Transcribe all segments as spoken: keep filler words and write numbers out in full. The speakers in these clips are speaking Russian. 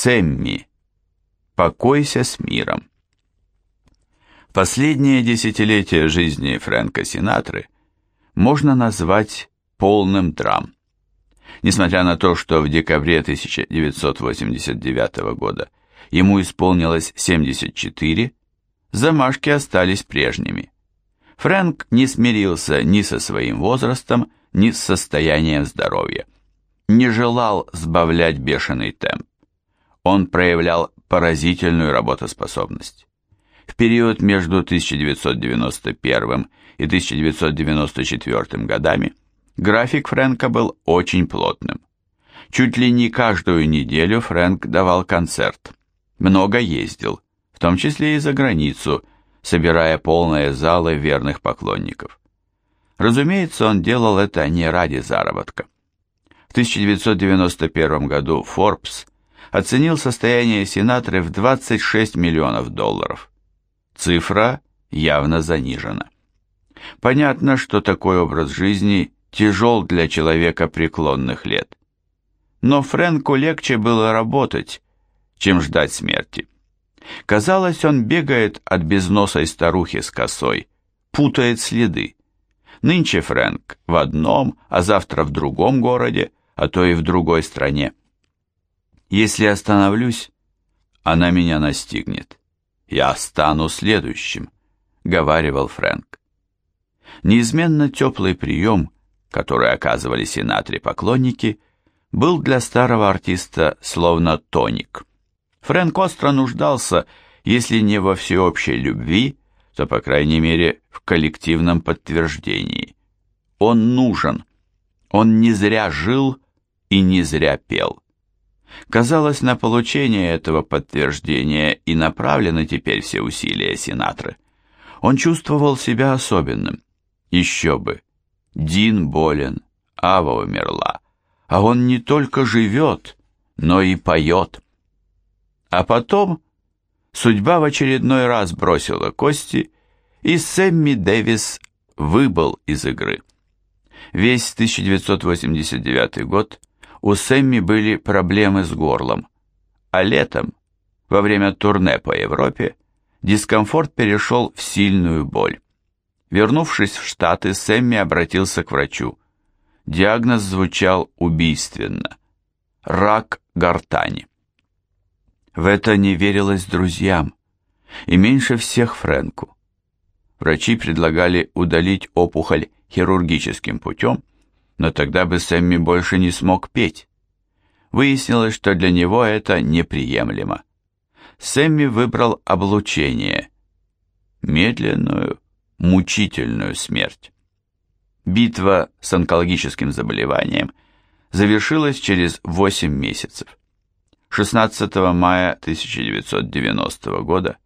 Сэмми. Покойся с миром. Последнее десятилетие жизни Фрэнка Синатры можно назвать полным драм. Несмотря на то, что в декабре тысяча девятьсот восемьдесят девятого года ему исполнилось семьдесят четыре, замашки остались прежними. Фрэнк не смирился ни со своим возрастом, ни с состоянием здоровья. Не желал сбавлять бешеный темп. Он проявлял поразительную работоспособность. В период между тысяча девятьсот девяносто первым и тысяча девятьсот девяносто четвёртым годами график Фрэнка был очень плотным. Чуть ли не каждую неделю Фрэнк давал концерт. Много ездил, в том числе и за границу, собирая полные залы верных поклонников. Разумеется, он делал это не ради заработка. В тысяча девятьсот девяносто первом году Forbes оценил состояние Синатры в двадцать шесть миллионов долларов. Цифра явно занижена. Понятно, что такой образ жизни тяжел для человека преклонных лет. Но Фрэнку легче было работать, чем ждать смерти. Казалось, он бегает от безносой старухи с косой, путает следы. Нынче Фрэнк в одном, а завтра в другом городе, а то и в другой стране. Если остановлюсь, она меня настигнет. Я стану следующим, говаривал Фрэнк. Неизменно теплый прием, который оказывали Синатре поклонники, был для старого артиста словно тоник. Фрэнк остро нуждался, если не во всеобщей любви, то, по крайней мере, в коллективном подтверждении. Он нужен. Он не зря жил и не зря пел. Казалось, на получение этого подтверждения и направлены теперь все усилия Синатры. Он чувствовал себя особенным. Еще бы. Дин болен, Ава умерла. А он не только живет, но и поет. А потом судьба в очередной раз бросила кости, и Сэмми Дэвис выбыл из игры. Весь тысяча девятьсот восемьдесят девятый год у Сэмми были проблемы с горлом, а летом, во время турне по Европе, дискомфорт перешел в сильную боль. Вернувшись в Штаты, Сэмми обратился к врачу. Диагноз звучал убийственно. Рак гортани. В это не верилось друзьям, и меньше всех Фрэнку. Врачи предлагали удалить опухоль хирургическим путем, но тогда бы Сэмми больше не смог петь. Выяснилось, что для него это неприемлемо. Сэмми выбрал облучение, медленную, мучительную смерть. Битва с онкологическим заболеванием завершилась через восемь месяцев. шестнадцатого мая тысяча девятьсот девяностого года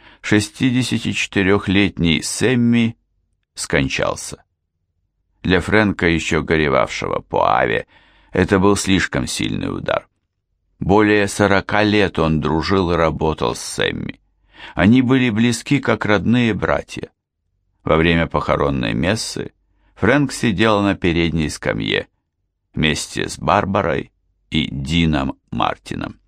шестидесятичетырехлетний Сэмми скончался. Для Фрэнка, еще горевавшего по Аве, это был слишком сильный удар. Более сорока лет он дружил и работал с Сэмми. Они были близки, как родные братья. Во время похоронной мессы Фрэнк сидел на передней скамье вместе с Барбарой и Дином Мартином.